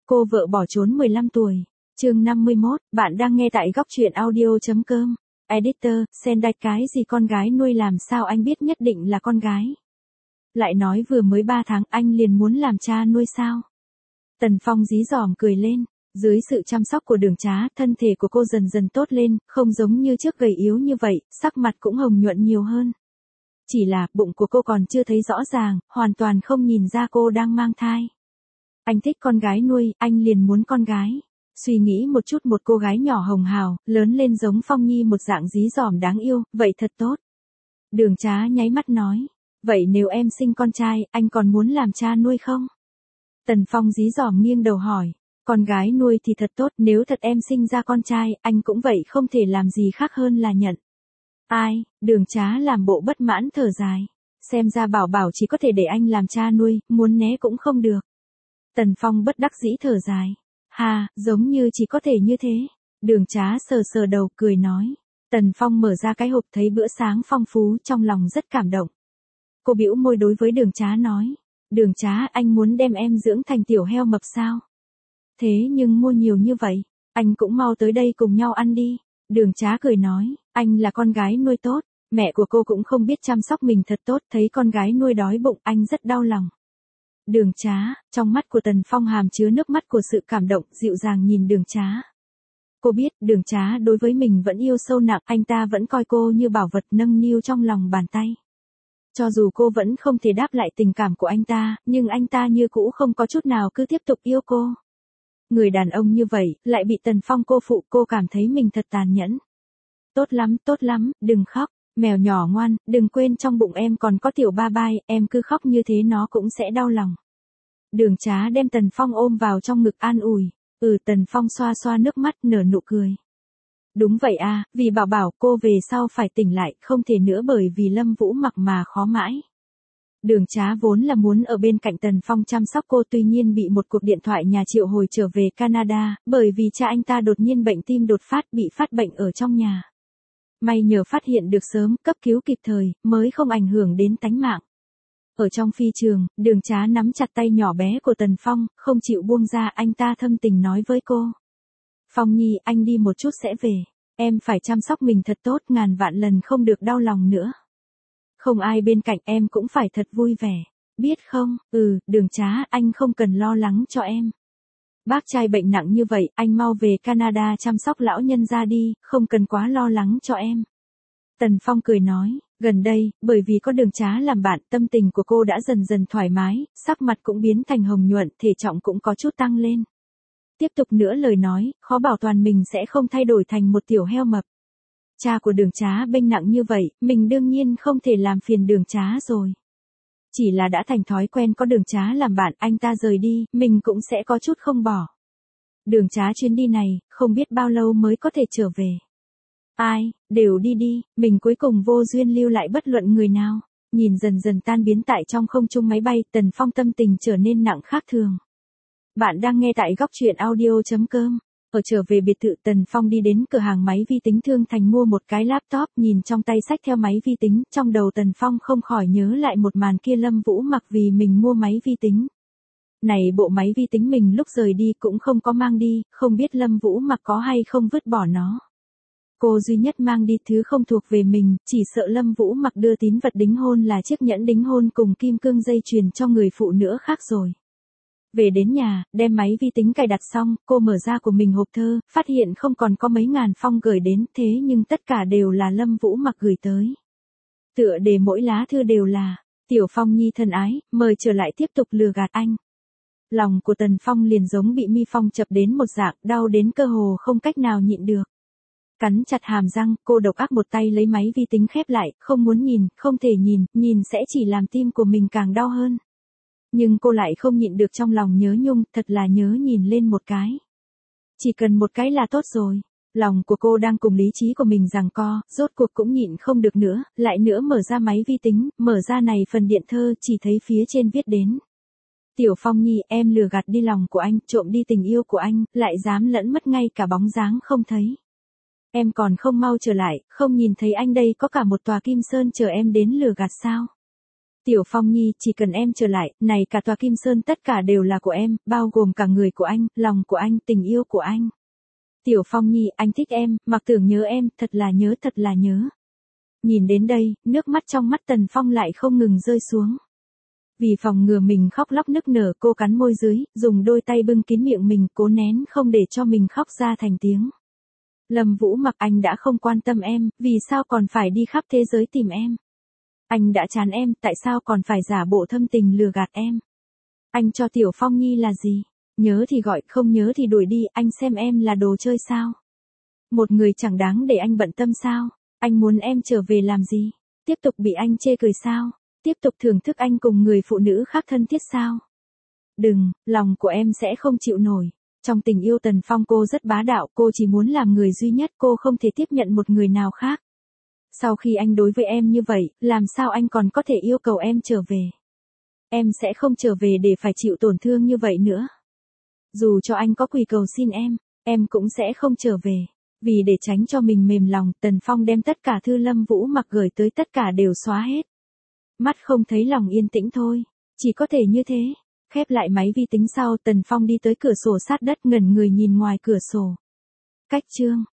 Cô vợ bỏ trốn 15 tuổi. Chương 51, bạn đang nghe tại góc truyện audio.com. Editor, Sendai cái gì con gái nuôi làm sao anh biết nhất định là con gái. Lại nói vừa mới 3 tháng anh liền muốn làm cha nuôi sao. Tần Phong dí dỏm cười lên. Dưới sự chăm sóc của Đường Trá, thân thể của cô dần dần tốt lên, không giống như trước gầy yếu như vậy, sắc mặt cũng hồng nhuận nhiều hơn. Chỉ là bụng của cô còn chưa thấy rõ ràng, hoàn toàn không nhìn ra cô đang mang thai. Anh thích con gái nuôi, anh liền muốn con gái. Suy nghĩ một chút, một cô gái nhỏ hồng hào, lớn lên giống Phong Nhi một dạng dí dỏm đáng yêu, vậy thật tốt. Đường Trá nháy mắt nói, vậy nếu em sinh con trai, anh còn muốn làm cha nuôi không? Tần Phong dí dỏm nghiêng đầu hỏi, con gái nuôi thì thật tốt, nếu thật em sinh ra con trai, anh cũng vậy, không thể làm gì khác hơn là nhận. Ai, Đường Trá làm bộ bất mãn thở dài. Xem ra Bảo Bảo chỉ có thể để anh làm cha nuôi, muốn né cũng không được. Tần Phong bất đắc dĩ thở dài. Hà, giống như chỉ có thể như thế. Đường Trá sờ sờ đầu cười nói. Tần Phong mở ra cái hộp thấy bữa sáng phong phú, trong lòng rất cảm động. Cô bĩu môi đối với Đường Trá nói. Đường Trá, anh muốn đem em dưỡng thành tiểu heo mập sao? Thế nhưng mua nhiều như vậy, anh cũng mau tới đây cùng nhau ăn đi. Đường Trá cười nói, anh là con gái nuôi tốt, mẹ của cô cũng không biết chăm sóc mình thật tốt, thấy con gái nuôi đói bụng anh rất đau lòng. Đường Trá, trong mắt của Tần Phong hàm chứa nước mắt của sự cảm động, dịu dàng nhìn Đường Trá. Cô biết, Đường Trá đối với mình vẫn yêu sâu nặng, anh ta vẫn coi cô như bảo vật nâng niu trong lòng bàn tay. Cho dù cô vẫn không thể đáp lại tình cảm của anh ta, nhưng anh ta như cũ không có chút nào cứ tiếp tục yêu cô. Người đàn ông như vậy, lại bị Tần Phong cô phụ, cô cảm thấy mình thật tàn nhẫn. Tốt lắm, đừng khóc, mèo nhỏ ngoan, đừng quên trong bụng em còn có tiểu ba bai, em cứ khóc như thế nó cũng sẽ đau lòng. Đường Trá đem Tần Phong ôm vào trong ngực an ủi. Tần Phong xoa xoa nước mắt nở nụ cười. Đúng vậy à, vì Bảo Bảo cô về sau phải tỉnh lại, không thể nữa bởi vì Lâm Vũ Mặc mà khó mãi. Đường Trá vốn là muốn ở bên cạnh Tần Phong chăm sóc cô, tuy nhiên bị một cuộc điện thoại nhà triệu hồi trở về Canada, bởi vì cha anh ta đột nhiên bệnh tim đột phát, bị phát bệnh ở trong nhà. May nhờ phát hiện được sớm, cấp cứu kịp thời, mới không ảnh hưởng đến tánh mạng. Ở trong phi trường, Đường Trá nắm chặt tay nhỏ bé của Tần Phong, không chịu buông ra, anh ta thâm tình nói với cô. Phong Nhi, anh đi một chút sẽ về. Em phải chăm sóc mình thật tốt, ngàn vạn lần không được đau lòng nữa. Không ai bên cạnh em cũng phải thật vui vẻ. Biết không? Đường Trá, anh không cần lo lắng cho em. Bác trai bệnh nặng như vậy, anh mau về Canada chăm sóc lão nhân ra đi, không cần quá lo lắng cho em. Tần Phong cười nói, gần đây, bởi vì có Đường Trá làm bạn, tâm tình của cô đã dần dần thoải mái, sắc mặt cũng biến thành hồng nhuận, thể trọng cũng có chút tăng lên. Tiếp tục nữa lời nói, khó bảo toàn mình sẽ không thay đổi thành một tiểu heo mập. Cha của Đường Trá bệnh nặng như vậy, mình đương nhiên không thể làm phiền Đường Trá rồi. Chỉ là đã thành thói quen có Đường Trá làm bạn, anh ta rời đi, mình cũng sẽ có chút không bỏ. Đường Trá chuyến đi này, không biết bao lâu mới có thể trở về. Ai, đều đi đi, mình cuối cùng vô duyên lưu lại bất luận người nào. Nhìn dần dần tan biến tại trong không trung máy bay, Tần Phong tâm tình trở nên nặng khác thường. Bạn đang nghe tại góc truyện audio.com. Ở trở về biệt thự, Tần Phong đi đến cửa hàng máy vi tính Thương Thành mua một cái laptop, nhìn trong tay xách theo máy vi tính, trong đầu Tần Phong không khỏi nhớ lại một màn kia Lâm Vũ Mặc vì mình mua máy vi tính. Này bộ máy vi tính mình lúc rời đi cũng không có mang đi, không biết Lâm Vũ Mặc có hay không vứt bỏ nó. Cô duy nhất mang đi thứ không thuộc về mình, chỉ sợ Lâm Vũ Mặc đưa tín vật đính hôn là chiếc nhẫn đính hôn cùng kim cương dây chuyền cho người phụ nữ khác rồi. Về đến nhà, đem máy vi tính cài đặt xong, cô mở ra của mình hộp thơ, phát hiện không còn có mấy ngàn phong gửi đến, thế nhưng tất cả đều là Lâm Vũ Mặc gửi tới. Tựa đề mỗi lá thư đều là, Tiểu Phong Nhi thân ái, mời trở lại tiếp tục lừa gạt anh. Lòng của Tần Phong liền giống bị mi phong chập đến một dạng, đau đến cơ hồ không cách nào nhịn được. Cắn chặt hàm răng, cô độc ác một tay lấy máy vi tính khép lại, không muốn nhìn, không thể nhìn sẽ chỉ làm tim của mình càng đau hơn. Nhưng cô lại không nhịn được trong lòng nhớ nhung, thật là nhớ nhìn lên một cái. Chỉ cần một cái là tốt rồi. Lòng của cô đang cùng lý trí của mình giằng co, rốt cuộc cũng nhịn không được nữa, lại nữa mở ra máy vi tính, mở ra này phần điện thơ, chỉ thấy phía trên viết đến. Tiểu Phong Nhi, em lừa gạt đi lòng của anh, trộm đi tình yêu của anh, lại dám lẫn mất ngay cả bóng dáng không thấy. Em còn không mau trở lại, không nhìn thấy anh đây có cả một tòa Kim Sơn chờ em đến lừa gạt sao? Tiểu Phong Nhi, chỉ cần em trở lại, này cả tòa Kim Sơn tất cả đều là của em, bao gồm cả người của anh, lòng của anh, tình yêu của anh. Tiểu Phong Nhi, anh thích em, mặc tưởng nhớ em, thật là nhớ, thật là nhớ. Nhìn đến đây, nước mắt trong mắt Tần Phong lại không ngừng rơi xuống. Vì phòng ngừa mình khóc lóc nức nở, cô cắn môi dưới, dùng đôi tay bưng kín miệng mình, cố nén không để cho mình khóc ra thành tiếng. Lâm Vũ Mặc, anh đã không quan tâm em, vì sao còn phải đi khắp thế giới tìm em? Anh đã chán em, tại sao còn phải giả bộ thâm tình lừa gạt em? Anh cho Tiểu Phong Nhi là gì? Nhớ thì gọi, không nhớ thì đuổi đi, anh xem em là đồ chơi sao? Một người chẳng đáng để anh bận tâm sao? Anh muốn em trở về làm gì? Tiếp tục bị anh chê cười sao? Tiếp tục thưởng thức anh cùng người phụ nữ khác thân thiết sao? Đừng, lòng của em sẽ không chịu nổi. Trong tình yêu Tần Phong cô rất bá đạo, cô chỉ muốn làm người duy nhất, cô không thể tiếp nhận một người nào khác. Sau khi anh đối với em như vậy, làm sao anh còn có thể yêu cầu em trở về? Em sẽ không trở về để phải chịu tổn thương như vậy nữa. Dù cho anh có quỳ cầu xin em cũng sẽ không trở về. Vì để tránh cho mình mềm lòng, Tần Phong đem tất cả thư Lâm Vũ Mặc gửi tới tất cả đều xóa hết. Mắt không thấy lòng yên tĩnh thôi, chỉ có thể như thế. Khép lại máy vi tính sau, Tần Phong đi tới cửa sổ sát đất, ngẩn người nhìn ngoài cửa sổ. Cách chương